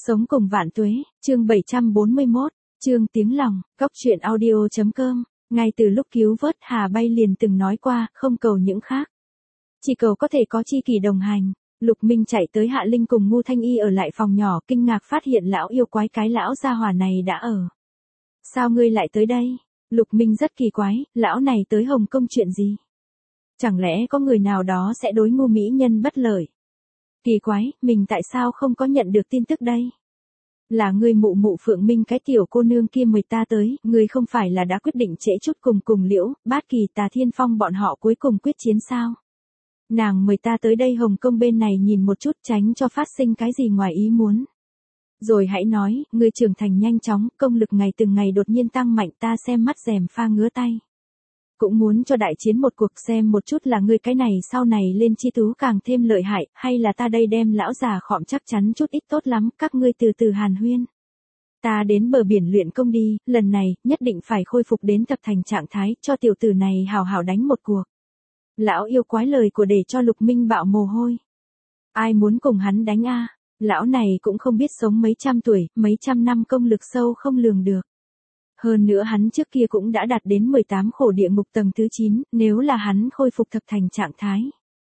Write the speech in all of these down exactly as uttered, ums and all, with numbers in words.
Sống cùng vạn tuế, chương bảy trăm bốn mươi mốt, chương tiếng lòng, góc truyện audio chấm com. Ngay từ lúc cứu vớt Hà Bay liền từng nói qua, không cầu những khác. Chỉ cầu có thể có tri kỷ đồng hành. Lục Minh chạy tới Hạ Linh cùng Ngô Thanh Y ở lại phòng nhỏ, kinh ngạc phát hiện lão yêu quái cái lão gia hỏa này đã ở. Sao ngươi lại tới đây? Lục Minh rất kỳ quái, lão này tới Hồng Kông chuyện gì? Chẳng lẽ có người nào đó sẽ đối Ngô mỹ nhân bất lợi? Kỳ quái, mình tại sao không có nhận được tin tức đây? Là ngươi mụ mụ Phượng Minh cái tiểu cô nương kia mời ta tới, ngươi không phải là đã quyết định trễ chút cùng cùng Liễu, Bát Kỳ Tà Thiên Phong bọn họ cuối cùng quyết chiến sao? Nàng mời ta tới đây Hồng Kông bên này nhìn một chút, tránh cho phát sinh cái gì ngoài ý muốn. Rồi hãy nói, ngươi trưởng thành nhanh chóng, công lực ngày từng ngày đột nhiên tăng mạnh, ta xem mắt rèm pha ngứa tay. Cũng muốn cho đại chiến một cuộc xem một chút là ngươi cái này sau này lên chi tú càng thêm lợi hại, hay là ta đây đem lão già khọm chắc chắn chút ít tốt lắm, các ngươi từ từ hàn huyên. Ta đến bờ biển luyện công đi, lần này, nhất định phải khôi phục đến tập thành trạng thái, cho tiểu tử này hào hào đánh một cuộc. Lão yêu quái lời của để cho Lục Minh bạo mồ hôi. Ai muốn cùng hắn đánh a? Lão này cũng không biết sống mấy trăm tuổi, mấy trăm năm công lực sâu không lường được. Hơn nữa hắn trước kia cũng đã đạt đến mười tám khổ địa ngục tầng thứ chín, nếu là hắn khôi phục thập thành trạng thái.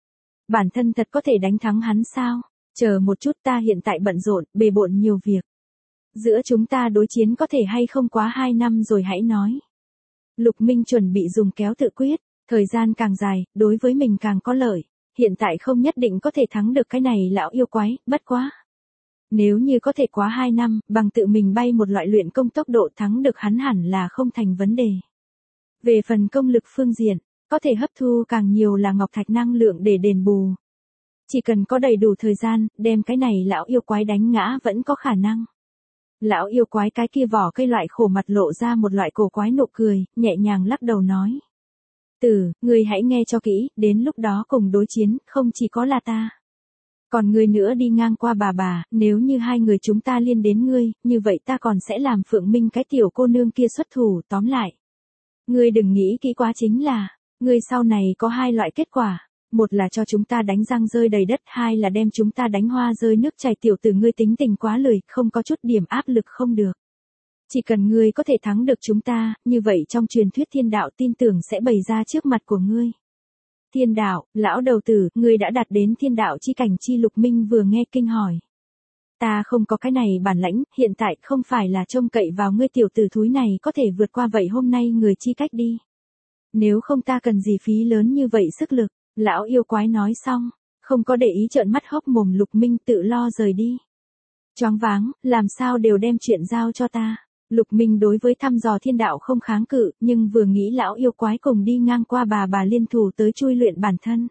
Bản thân thật có thể đánh thắng hắn sao? Chờ một chút, ta hiện tại bận rộn, bề bộn nhiều việc. Giữa chúng ta đối chiến có thể hay không quá hai năm rồi hãy nói. Lục Minh chuẩn bị dùng kéo tự quyết, thời gian càng dài, đối với mình càng có lợi. Hiện tại không nhất định có thể thắng được cái này lão yêu quái, bất quá. Nếu như có thể quá hai năm, bằng tự mình bay một loại luyện công tốc độ thắng được hắn hẳn là không thành vấn đề. Về phần công lực phương diện, có thể hấp thu càng nhiều là ngọc thạch năng lượng để đền bù. Chỉ cần có đầy đủ thời gian, đem cái này lão yêu quái đánh ngã vẫn có khả năng. Lão yêu quái cái kia vỏ cây loại khổ mặt lộ ra một loại cổ quái nụ cười, nhẹ nhàng lắc đầu nói. Tử, ngươi hãy nghe cho kỹ, đến lúc đó cùng đối chiến, không chỉ có là ta. Còn ngươi nữa đi ngang qua bà bà, nếu như hai người chúng ta liên đến ngươi, như vậy ta còn sẽ làm Phượng Minh cái tiểu cô nương kia xuất thủ, tóm lại. Ngươi đừng nghĩ kỹ quá, chính là, ngươi sau này có hai loại kết quả, một là cho chúng ta đánh răng rơi đầy đất, hai là đem chúng ta đánh hoa rơi nước chảy. Tiểu tử ngươi tính tình quá lười, không có chút điểm áp lực không được. Chỉ cần ngươi có thể thắng được chúng ta, như vậy trong truyền thuyết thiên đạo tin tưởng sẽ bày ra trước mặt của ngươi. Thiên đạo, lão đầu tử, ngươi đã đạt đến thiên đạo chi cảnh chi? Lục Minh vừa nghe kinh hỏi. Ta không có cái này bản lãnh, hiện tại không phải là trông cậy vào ngươi tiểu tử thúi này có thể vượt qua, vậy hôm nay người chi cách đi. Nếu không ta cần gì phí lớn như vậy sức lực, lão yêu quái nói xong, không có để ý trợn mắt hốc mồm. Lục Minh tự lo rời đi. Choáng váng, làm sao đều đem chuyện giao cho ta. Lục Minh đối với thăm dò thiên đạo không kháng cự, nhưng vừa nghĩ lão yêu quái cùng đi ngang qua bà bà liên thủ tới chui luyện bản thân.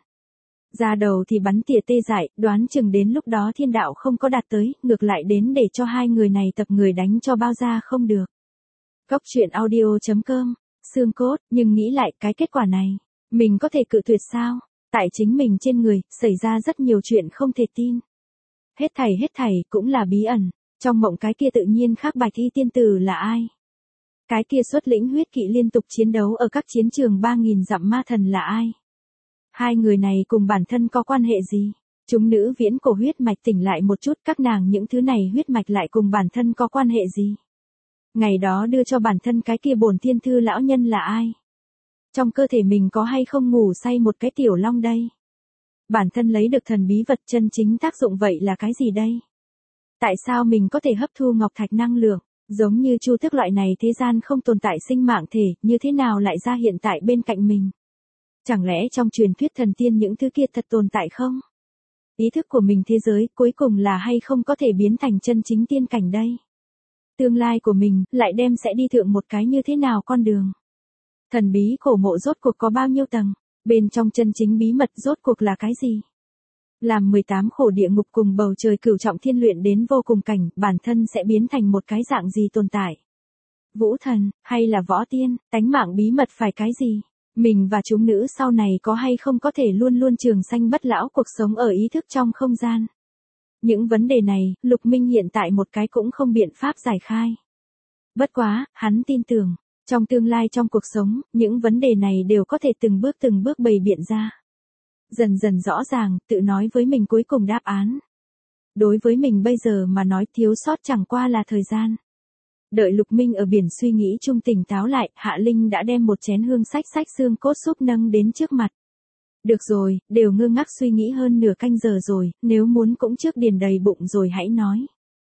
Ra đầu thì bắn tỉa tê dại, đoán chừng đến lúc đó thiên đạo không có đạt tới, ngược lại đến để cho hai người này tập người đánh cho bao ra không được. Góc truyện audio chấm com, xương cốt, nhưng nghĩ lại cái kết quả này, mình có thể cự tuyệt sao? Tại chính mình trên người, xảy ra rất nhiều chuyện không thể tin. Hết thảy hết thảy cũng là bí ẩn. Trong mộng cái kia tự nhiên khác Bạch Y tiên tử là ai? Cái kia xuất lĩnh huyết kỵ liên tục chiến đấu ở các chiến trường ba nghìn dặm ma thần là ai? Hai người này cùng bản thân có quan hệ gì? Chúng nữ viễn cổ huyết mạch tỉnh lại một chút, các nàng những thứ này huyết mạch lại cùng bản thân có quan hệ gì? Ngày đó đưa cho bản thân cái kia bổn thiên thư lão nhân là ai? Trong cơ thể mình có hay không ngủ say một cái tiểu long đây? Bản thân lấy được thần bí vật chân chính tác dụng vậy là cái gì đây? Tại sao mình có thể hấp thu ngọc thạch năng lượng, giống như Chu Tước loại này thế gian không tồn tại sinh mạng thể, như thế nào lại ra hiện tại bên cạnh mình? Chẳng lẽ trong truyền thuyết thần tiên những thứ kia thật tồn tại không? Ý thức của mình thế giới cuối cùng là hay không có thể biến thành chân chính tiên cảnh đây? Tương lai của mình lại đem sẽ đi thượng một cái như thế nào con đường? Thần bí cổ mộ rốt cuộc có bao nhiêu tầng? Bên trong chân chính bí mật rốt cuộc là cái gì? Làm mười tám khổ địa ngục cùng bầu trời cửu trọng thiên luyện đến vô cùng cảnh, bản thân sẽ biến thành một cái dạng gì tồn tại? Vũ thần, hay là võ tiên, tánh mạng bí mật phải cái gì? Mình và chúng nữ sau này có hay không có thể luôn luôn trường sanh bất lão cuộc sống ở ý thức trong không gian? Những vấn đề này, Lục Minh hiện tại một cái cũng không biện pháp giải khai. Bất quá, hắn tin tưởng, trong tương lai trong cuộc sống, những vấn đề này đều có thể từng bước từng bước bày biện ra. Dần dần rõ ràng, tự nói với mình cuối cùng đáp án. Đối với mình bây giờ mà nói thiếu sót chẳng qua là thời gian. Đợi Lục Minh ở biển suy nghĩ chung tỉnh táo lại, Hạ Linh đã đem một chén hương sách sách xương cốt súp nâng đến trước mặt. Được rồi, đều ngơ ngác suy nghĩ hơn nửa canh giờ rồi, nếu muốn cũng trước điền đầy bụng rồi hãy nói.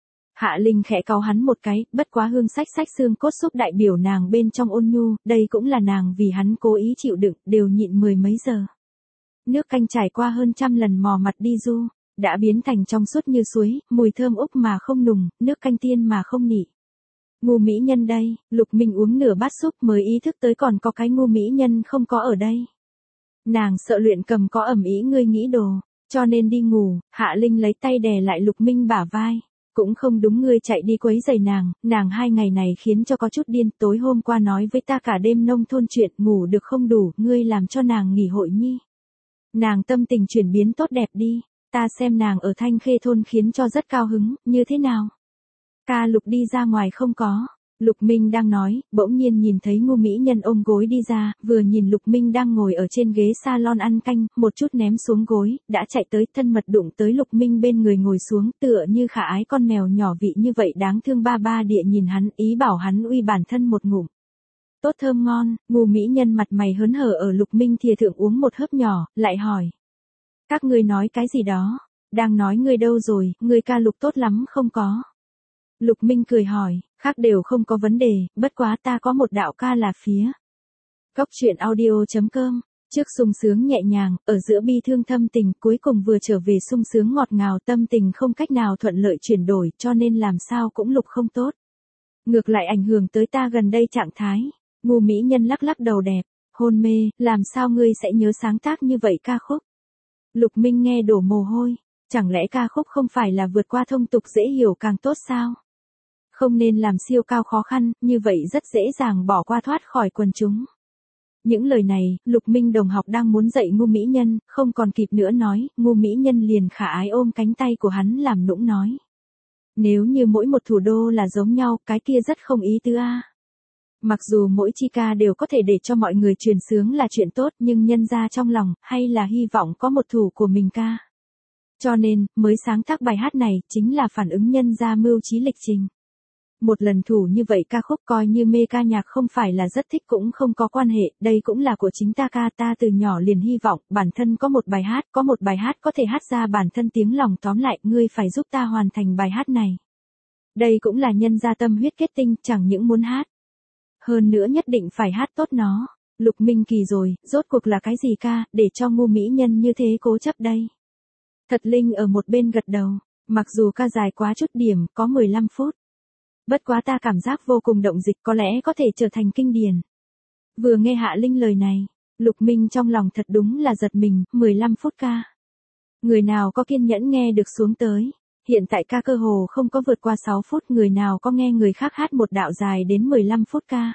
Hạ Linh khẽ cau hắn một cái, bất quá hương sách sách xương cốt súp đại biểu nàng bên trong ôn nhu, đây cũng là nàng vì hắn cố ý chịu đựng, đều nhịn mười mấy giờ. Nước canh trải qua hơn trăm lần mò mặt đi du, đã biến thành trong suốt như suối, mùi thơm úc mà không nùng, nước canh tiên mà không nị. Ngu mỹ nhân đây, Lục Minh uống nửa bát súp mới ý thức tới còn có cái ngu mỹ nhân không có ở đây. Nàng sợ luyện cầm có ẩm ý ngươi nghĩ đồ, cho nên đi ngủ. Hạ Linh lấy tay đè lại Lục Minh bả vai. Cũng không đúng ngươi chạy đi quấy giày nàng, nàng hai ngày này khiến cho có chút điên, tối hôm qua nói với ta cả đêm nông thôn chuyện, ngủ được không đủ, ngươi làm cho nàng nghỉ hội nhi. Nàng tâm tình chuyển biến tốt đẹp đi, ta xem nàng ở Thanh Khê thôn khiến cho rất cao hứng, như thế nào? Ca Lục đi ra ngoài không có. Lục Minh đang nói, bỗng nhiên nhìn thấy ngu mỹ nhân ôm gối đi ra, vừa nhìn Lục Minh đang ngồi ở trên ghế salon ăn canh, một chút ném xuống gối, đã chạy tới thân mật đụng tới Lục Minh bên người ngồi xuống, tựa như khả ái con mèo nhỏ vị như vậy đáng thương ba ba địa nhìn hắn, ý bảo hắn uy bản thân một ngụm. Tốt thơm ngon, ngu mỹ nhân mặt mày hớn hở ở Lục Minh thìa thượng uống một hớp nhỏ, lại hỏi. Các ngươi nói cái gì đó? Đang nói ngươi đâu rồi, ngươi ca Lục tốt lắm không có? Lục Minh cười hỏi, khác đều không có vấn đề, bất quá ta có một đạo ca là phía. Cốc truyện audio chấm com, trước sung sướng nhẹ nhàng, ở giữa bi thương thâm tình, cuối cùng vừa trở về sung sướng ngọt ngào, tâm tình không cách nào thuận lợi chuyển đổi, cho nên làm sao cũng Lục không tốt. Ngược lại ảnh hưởng tới ta gần đây trạng thái. Ngu mỹ nhân lắc lắc đầu đẹp, hôn mê, làm sao ngươi sẽ nhớ sáng tác như vậy ca khúc? Lục Minh nghe đổ mồ hôi, chẳng lẽ ca khúc không phải là vượt qua thông tục dễ hiểu càng tốt sao? Không nên làm siêu cao khó khăn, như vậy rất dễ dàng bỏ qua thoát khỏi quần chúng. Những lời này, Lục Minh đồng học đang muốn dạy ngu mỹ nhân, không còn kịp nữa nói, ngu mỹ nhân liền khả ái ôm cánh tay của hắn làm nũng nói. Nếu như mỗi một thủ đô là giống nhau, cái kia rất không ý tứ a. Mặc dù mỗi chi ca đều có thể để cho mọi người truyền sướng là chuyện tốt, nhưng nhân ra trong lòng, hay là hy vọng có một thủ của mình ca. Cho nên, mới sáng tác bài hát này, chính là phản ứng nhân ra mưu trí lịch trình. Một lần thủ như vậy ca khúc coi như mê ca nhạc không phải là rất thích cũng không có quan hệ, đây cũng là của chính ta ca, ta từ nhỏ liền hy vọng, bản thân có một bài hát, có một bài hát có thể hát ra bản thân tiếng lòng, tóm lại, ngươi phải giúp ta hoàn thành bài hát này. Đây cũng là nhân gia tâm huyết kết tinh, chẳng những muốn hát. Hơn nữa nhất định phải hát tốt nó. Lục Minh kỳ rồi, rốt cuộc là cái gì ca, để cho ngu mỹ nhân như thế cố chấp đây. Thật Linh ở một bên gật đầu, mặc dù ca dài quá chút điểm, có mười lăm phút. Bất quá ta cảm giác vô cùng động dịch, có lẽ có thể trở thành kinh điển. Vừa nghe Hạ Linh lời này, Lục Minh trong lòng thật đúng là giật mình, mười lăm phút ca. Người nào có kiên nhẫn nghe được xuống tới. Hiện tại ca cơ hồ không có vượt qua sáu phút, người nào có nghe người khác hát một đạo dài đến mười lăm phút ca.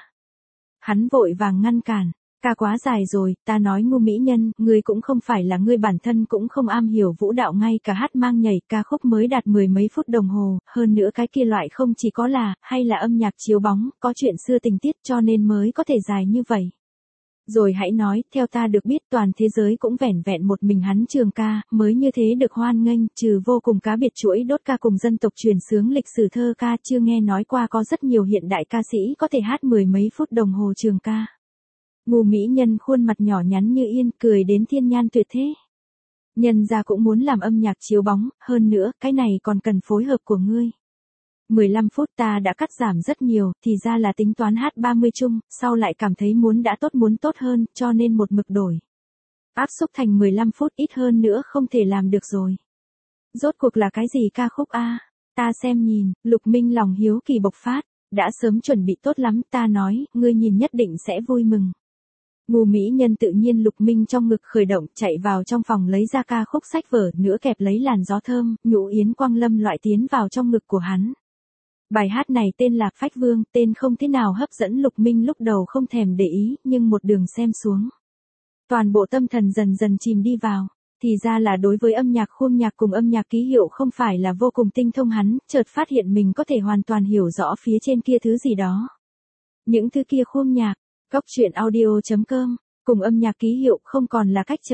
Hắn vội vàng ngăn cản, ca quá dài rồi, ta nói ngu mỹ nhân, ngươi cũng không phải là ngươi bản thân cũng không am hiểu vũ đạo, ngay cả hát mang nhảy ca khúc mới đạt mười mấy phút đồng hồ, hơn nữa cái kia loại không chỉ có là, hay là âm nhạc chiếu bóng, có chuyện xưa tình tiết cho nên mới có thể dài như vậy. Rồi hãy nói, theo ta được biết toàn thế giới cũng vẻn vẹn một mình hắn Trường ca, mới như thế được hoan nghênh, trừ vô cùng cá biệt chuỗi đốt ca cùng dân tộc truyền sướng lịch sử thơ ca, chưa nghe nói qua có rất nhiều hiện đại ca sĩ có thể hát mười mấy phút đồng hồ trường ca. Ngu mỹ nhân khuôn mặt nhỏ nhắn như yên, cười đến thiên nhan tuyệt thế. Nhân gia cũng muốn làm âm nhạc chiếu bóng, hơn nữa, cái này còn cần phối hợp của ngươi. mười lăm phút ta đã cắt giảm rất nhiều, thì ra là tính toán hát ba mươi chung, sau lại cảm thấy muốn đã tốt muốn tốt hơn, cho nên một mực đổi. Áp xúc thành mười lăm phút, ít hơn nữa không thể làm được rồi. Rốt cuộc là cái gì ca khúc a? Ta xem nhìn, Lục Minh lòng hiếu kỳ bộc phát, đã sớm chuẩn bị tốt lắm, ta nói, ngươi nhìn nhất định sẽ vui mừng. Ngu mỹ nhân tự nhiên Lục Minh trong ngực khởi động, chạy vào trong phòng lấy ra ca khúc sách vở, nữa kẹp lấy làn gió thơm, nhũ yến quang lâm loại tiến vào trong ngực của hắn. Bài hát này tên là Phách Vương, tên không thế nào hấp dẫn Lục Minh lúc đầu không thèm để ý, nhưng một đường xem xuống. Toàn bộ tâm thần dần dần chìm đi vào, thì ra là đối với âm nhạc khuôn nhạc cùng âm nhạc ký hiệu không phải là vô cùng tinh thông hắn, chợt phát hiện mình có thể hoàn toàn hiểu rõ phía trên kia thứ gì đó. Những thứ kia khuôn nhạc, cốc truyện audio chấm com, cùng âm nhạc ký hiệu không còn là cách trở.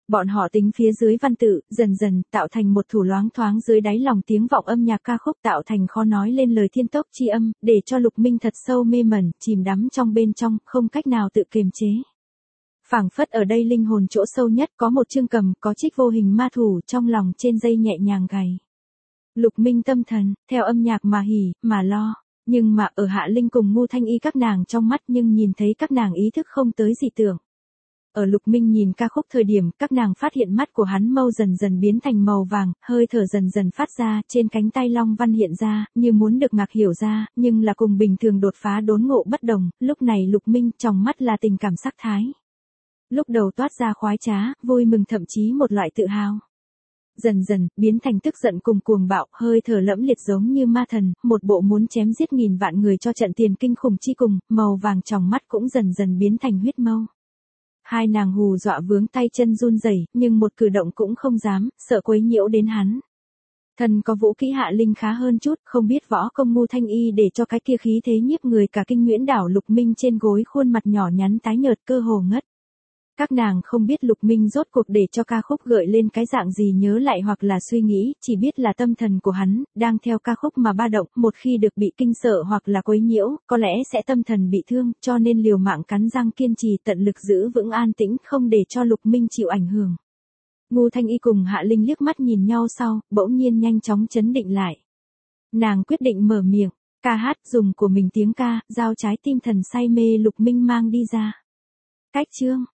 Bọn họ tính phía dưới văn tự, dần dần, tạo thành một thủ loáng thoáng dưới đáy lòng tiếng vọng âm nhạc ca khúc tạo thành khó nói lên lời thiên tốc chi âm, để cho Lục Minh thật sâu mê mẩn, chìm đắm trong bên trong, không cách nào tự kiềm chế. Phảng phất ở đây linh hồn chỗ sâu nhất có một chương cầm, có trích vô hình ma thủ trong lòng trên dây nhẹ nhàng gảy. Lục Minh tâm thần, theo âm nhạc mà hỉ, mà lo. Nhưng mà ở Hạ Linh cùng Ngu Thanh Y các nàng trong mắt nhưng nhìn thấy các nàng ý thức không tới dị tưởng. Ở Lục Minh nhìn ca khúc thời điểm, các nàng phát hiện mắt của hắn mâu dần dần biến thành màu vàng, hơi thở dần dần phát ra, trên cánh tay long văn hiện ra, như muốn được ngạc hiểu ra, nhưng là cùng bình thường đột phá đốn ngộ bất đồng, lúc này Lục Minh trong mắt là tình cảm sắc thái. Lúc đầu toát ra khoái trá, vui mừng thậm chí một loại tự hào. Dần dần, biến thành tức giận cùng cuồng bạo, hơi thở lẫm liệt giống như ma thần, một bộ muốn chém giết nghìn vạn người cho trận tiền kinh khủng chi cùng, màu vàng trong mắt cũng dần dần biến thành huyết mâu. Hai nàng hù dọa vướng tay chân run rẩy, nhưng một cử động cũng không dám, sợ quấy nhiễu đến hắn. Thần có vũ kỹ Hạ Linh khá hơn chút, không biết võ công Ngu Thanh Y để cho cái kia khí thế nhiếp người cả kinh Nguyễn đảo Lục Minh trên gối khuôn mặt nhỏ nhắn tái nhợt cơ hồ ngất. Các nàng không biết Lục Minh rốt cuộc để cho ca khúc gợi lên cái dạng gì nhớ lại hoặc là suy nghĩ, chỉ biết là tâm thần của hắn, đang theo ca khúc mà ba động, một khi được bị kinh sợ hoặc là quấy nhiễu, có lẽ sẽ tâm thần bị thương, cho nên liều mạng cắn răng kiên trì tận lực giữ vững an tĩnh không để cho Lục Minh chịu ảnh hưởng. Ngu Thanh Y cùng Hạ Linh liếc mắt nhìn nhau sau, bỗng nhiên nhanh chóng chấn định lại. Nàng quyết định mở miệng, ca hát dùng của mình tiếng ca, giao trái tim thần say mê Lục Minh mang đi ra. Cách chương